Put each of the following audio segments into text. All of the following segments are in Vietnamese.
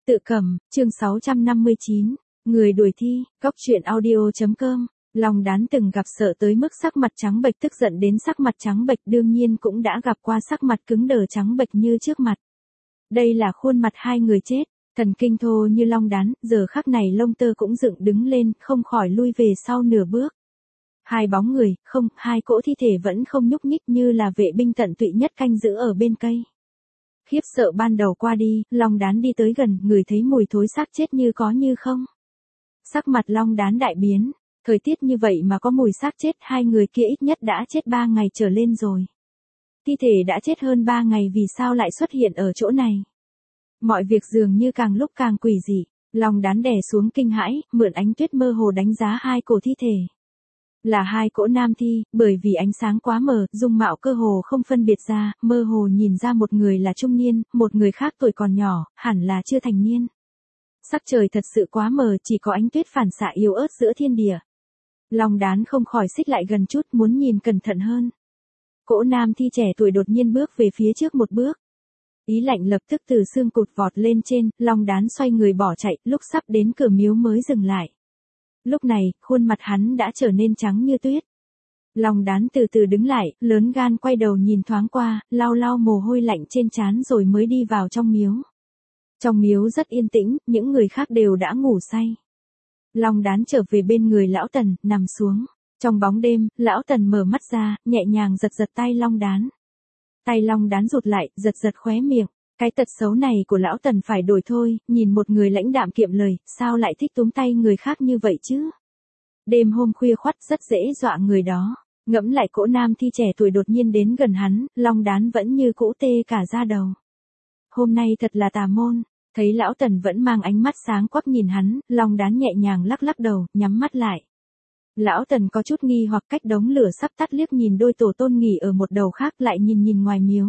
Tự cầm, chương 659, người đuổi thi, góc truyện audio.com. Long Đán từng gặp sợ tới mức sắc mặt trắng bệch, tức giận đến sắc mặt trắng bệch, đương nhiên cũng đã gặp qua sắc mặt cứng đờ trắng bệch như trước mặt. Đây là khuôn mặt hai người chết, thần kinh thô như Long Đán, giờ khắc này lông tơ cũng dựng đứng lên, không khỏi lui về sau nửa bước. Hai bóng người, không, hai cỗ thi thể vẫn không nhúc nhích, như là vệ binh tận tụy nhất canh giữ ở bên cây. Khiếp sợ ban đầu qua đi, Long Đán đi tới gần, ngửi thấy mùi thối xác chết như có như không. Sắc mặt Long Đán đại biến, thời tiết như vậy mà có mùi xác chết, hai người kia ít nhất đã chết 3 ngày trở lên rồi. Thi thể đã chết hơn 3 ngày vì sao lại xuất hiện ở chỗ này? Mọi việc dường như càng lúc càng quỷ dị, Long Đán đè xuống kinh hãi, mượn ánh tuyết mơ hồ đánh giá hai cổ thi thể. Là hai cỗ nam thi, bởi vì ánh sáng quá mờ, dung mạo cơ hồ không phân biệt ra, mơ hồ nhìn ra một người là trung niên, một người khác tuổi còn nhỏ, hẳn là chưa thành niên. Sắc trời thật sự quá mờ, chỉ có ánh tuyết phản xạ yếu ớt giữa thiên địa. Long Đán không khỏi xích lại gần chút, muốn nhìn cẩn thận hơn. Cỗ nam thi trẻ tuổi đột nhiên bước về phía trước một bước. Ý lạnh lập tức từ xương cụt vọt lên trên, Long Đán xoay người bỏ chạy, lúc sắp đến cửa miếu mới dừng lại. Lúc này, khuôn mặt hắn đã trở nên trắng như tuyết. Long Đán từ từ đứng lại, lớn gan quay đầu nhìn thoáng qua, lau lau mồ hôi lạnh trên trán rồi mới đi vào trong miếu. Trong miếu rất yên tĩnh, những người khác đều đã ngủ say. Long Đán trở về bên người Lão Tần, nằm xuống. Trong bóng đêm, Lão Tần mở mắt ra, nhẹ nhàng giật giật tay Long Đán. Tay Long Đán rụt lại, giật giật khóe miệng. Cái tật xấu này của Lão Tần phải đổi thôi, nhìn một người lãnh đạm kiệm lời, sao lại thích túm tay người khác như vậy chứ? Đêm hôm khuya khoắt rất dễ dọa người đó. Ngẫm lại cỗ nam thi trẻ tuổi đột nhiên đến gần hắn, Long Đán vẫn như cũ tê cả da đầu. Hôm nay thật là tà môn, thấy Lão Tần vẫn mang ánh mắt sáng quắc nhìn hắn, Long Đán nhẹ nhàng lắc lắc đầu, nhắm mắt lại. Lão Tần có chút nghi hoặc cách đống lửa sắp tắt liếc nhìn đôi tổ tôn nghỉ ở một đầu khác lại nhìn ngoài miếu.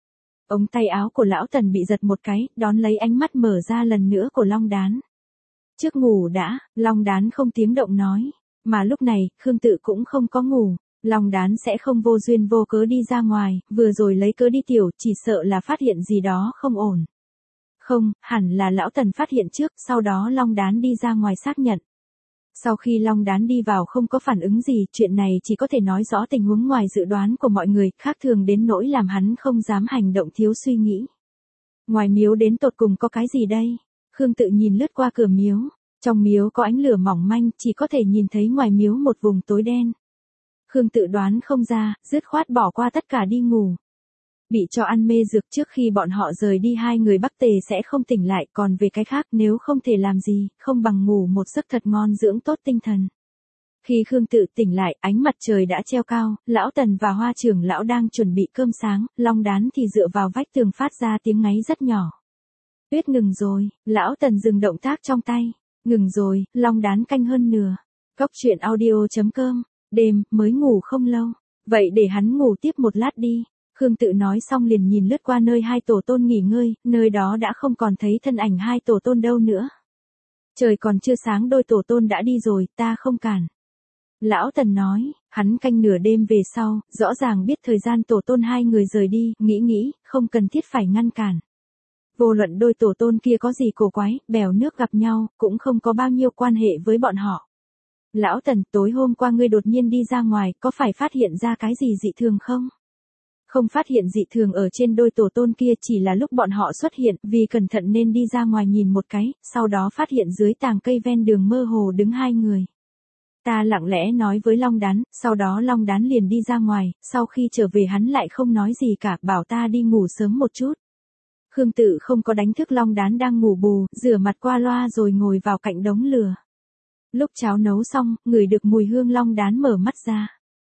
Ống tay áo của Lão Tần bị giật một cái, đón lấy ánh mắt mở ra lần nữa của Long Đán. Trước ngủ đã, Long Đán không tiếng động nói. Mà lúc này, Khương Tự cũng không có ngủ. Long Đán sẽ không vô duyên vô cớ đi ra ngoài, vừa rồi lấy cớ đi tiểu, chỉ sợ là phát hiện gì đó không ổn. Không, hẳn là Lão Tần phát hiện trước, sau đó Long Đán đi ra ngoài xác nhận. Sau khi Long Đán đi vào không có phản ứng gì, chuyện này chỉ có thể nói rõ tình huống ngoài dự đoán của mọi người, khác thường đến nỗi làm hắn không dám hành động thiếu suy nghĩ. Ngoài miếu đến tột cùng có cái gì đây? Khương Tự nhìn lướt qua cửa miếu, trong miếu có ánh lửa mỏng manh, chỉ có thể nhìn thấy ngoài miếu một vùng tối đen. Khương Tự đoán không ra, dứt khoát bỏ qua tất cả đi ngủ. Bị cho ăn mê dược trước khi bọn họ rời đi, hai người Bắc Tề sẽ không tỉnh lại, còn về cái khác nếu không thể làm gì, không bằng ngủ một giấc thật ngon dưỡng tốt tinh thần. Khi Khương Tự tỉnh lại, ánh mặt trời đã treo cao, Lão Tần và Hoa Trưởng lão đang chuẩn bị cơm sáng, Long Đán thì dựa vào vách tường phát ra tiếng ngáy rất nhỏ. Tuyết ngừng rồi, Lão Tần dừng động tác trong tay. Ngừng rồi, Long Đán canh hơn nửa. Góc truyện audio.com, đêm, mới ngủ không lâu. Vậy để hắn ngủ tiếp một lát đi. Khương Tự nói xong liền nhìn lướt qua nơi hai tổ tôn nghỉ ngơi, nơi đó đã không còn thấy thân ảnh hai tổ tôn đâu nữa. Trời còn chưa sáng đôi tổ tôn đã đi rồi, ta không cản. Lão Tần nói, hắn canh nửa đêm về sau, rõ ràng biết thời gian tổ tôn hai người rời đi, nghĩ, không cần thiết phải ngăn cản. Vô luận đôi tổ tôn kia có gì cổ quái, bèo nước gặp nhau, cũng không có bao nhiêu quan hệ với bọn họ. Lão Tần, tối hôm qua ngươi đột nhiên đi ra ngoài, có phải phát hiện ra cái gì dị thường không? Không phát hiện dị thường ở trên đôi tổ tôn kia, chỉ là lúc bọn họ xuất hiện, vì cẩn thận nên đi ra ngoài nhìn một cái, sau đó phát hiện dưới tàng cây ven đường mơ hồ đứng hai người. Ta lặng lẽ nói với Long Đán, sau đó Long Đán liền đi ra ngoài, sau khi trở về hắn lại không nói gì cả, bảo ta đi ngủ sớm một chút. Khương Tự không có đánh thức Long Đán đang ngủ bù, rửa mặt qua loa rồi ngồi vào cạnh đống lửa. Lúc cháo nấu xong, ngửi được mùi hương, Long Đán mở mắt ra.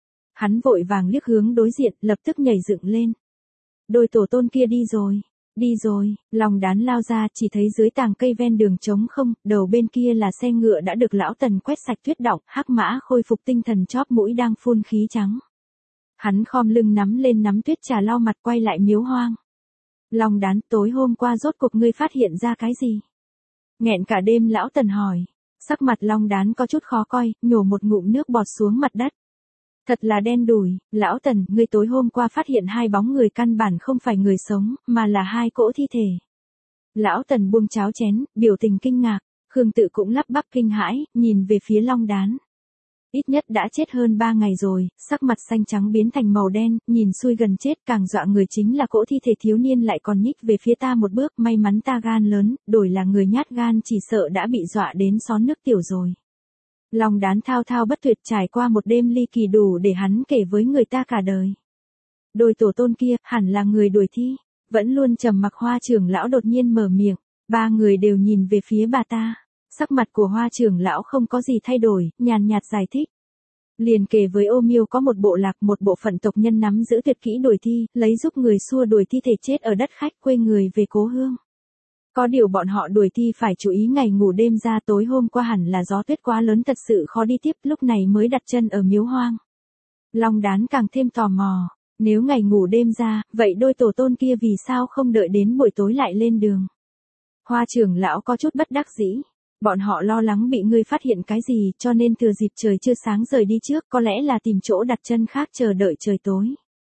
Hắn vội vàng liếc hướng đối diện, lập tức nhảy dựng lên. Đôi tổ tôn kia đi rồi, Long Đán lao ra, chỉ thấy dưới tàng cây ven đường trống không, đầu bên kia là xe ngựa đã được Lão Tần quét sạch tuyết đọng, hắc mã khôi phục tinh thần chóp mũi đang phun khí trắng. Hắn khom lưng nắm lên nắm tuyết trà lau mặt quay lại miếu hoang. Long Đán, tối hôm qua rốt cuộc ngươi phát hiện ra cái gì? Nghẹn cả đêm Lão Tần hỏi. Sắc mặt Long Đán có chút khó coi, nhổ một ngụm nước bọt xuống mặt đất. Thật là đen đủi, Lão Tần, ngươi tối hôm qua phát hiện hai bóng người căn bản không phải người sống, mà là hai cỗ thi thể. Lão Tần buông cháo chén, biểu tình kinh ngạc, Khương Tự cũng lắp bắp kinh hãi, nhìn về phía Long Đán. Ít nhất đã chết hơn 3 ngày rồi, sắc mặt xanh trắng biến thành màu đen, nhìn xui gần chết, càng dọa người chính là cỗ thi thể thiếu niên lại còn nhích về phía ta một bước, may mắn ta gan lớn, đổi là người nhát gan chỉ sợ đã bị dọa đến xón nước tiểu rồi. Long Đán thao thao bất tuyệt, trải qua một đêm ly kỳ đủ để hắn kể với người ta cả đời. Đôi tổ tôn kia, hẳn là người đuổi thi. Vẫn luôn trầm mặc Hoa trưởng lão đột nhiên mở miệng, ba người đều nhìn về phía bà ta. Sắc mặt của Hoa trưởng lão không có gì thay đổi, nhàn nhạt giải thích. Liền kể với Ô Miêu có một bộ lạc, một bộ phận tộc nhân nắm giữ tuyệt kỹ đuổi thi, lấy giúp người xua đuổi thi thể chết ở đất khách quê người về cố hương. Có điều bọn họ đuổi thi phải chú ý ngày ngủ đêm ra, tối hôm qua hẳn là gió tuyết quá lớn thật sự khó đi tiếp, lúc này mới đặt chân ở miếu hoang. Long Đán càng thêm tò mò. Nếu ngày ngủ đêm ra, vậy đôi tổ tôn kia vì sao không đợi đến buổi tối lại lên đường? Hoa trưởng lão có chút bất đắc dĩ. Bọn họ lo lắng bị ngươi phát hiện cái gì, cho nên thừa dịp trời chưa sáng rời đi trước, có lẽ là tìm chỗ đặt chân khác chờ đợi trời tối.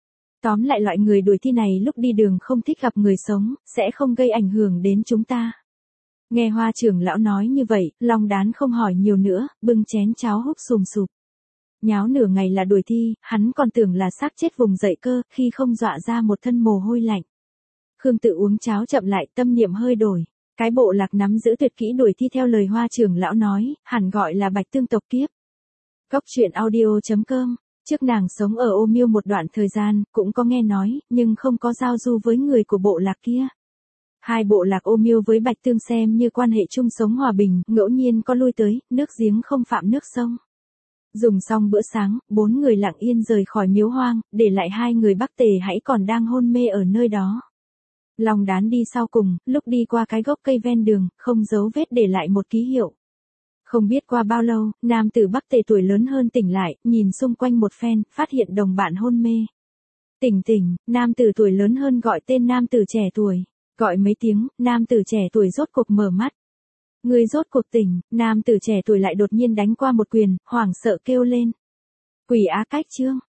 Tóm lại loại người đuổi thi này lúc đi đường không thích gặp người sống, sẽ không gây ảnh hưởng đến chúng ta. Nghe Hoa trưởng lão nói như vậy, Long Đán không hỏi nhiều nữa, bưng chén cháo húp sùm sụp. Nháo nửa ngày là đuổi thi, hắn còn tưởng là xác chết vùng dậy cơ, khi không dọa ra một thân mồ hôi lạnh. Khương Tự uống cháo chậm lại, tâm niệm hơi đổi. Cái bộ lạc nắm giữ tuyệt kỹ đuổi thi theo lời Hoa trưởng lão nói, hẳn gọi là Bạch Tương tộc kiếp. Góc truyện audio.com. Trước nàng sống ở Ô Miêu một đoạn thời gian, cũng có nghe nói, nhưng không có giao du với người của bộ lạc kia. Hai bộ lạc Ô Miêu với Bạch Tương xem như quan hệ chung sống hòa bình, ngẫu nhiên có lui tới, nước giếng không phạm nước sông. Dùng xong bữa sáng, 4 người lặng yên rời khỏi miếu hoang, để lại 2 người Bắc Tề hãy còn đang hôn mê ở nơi đó. Long Đán đi sau cùng, lúc đi qua cái gốc cây ven đường, không dấu vết để lại một ký hiệu. Không biết qua bao lâu, nam tử Bắc Tề tuổi lớn hơn tỉnh lại, nhìn xung quanh một phen, phát hiện đồng bạn hôn mê. Tỉnh, nam tử tuổi lớn hơn gọi tên nam tử trẻ tuổi. Gọi mấy tiếng, nam tử trẻ tuổi rốt cuộc mở mắt. Người rốt cuộc tỉnh, nam tử trẻ tuổi lại đột nhiên đánh qua một quyền, hoảng sợ kêu lên. Quỷ Á Cách Chương.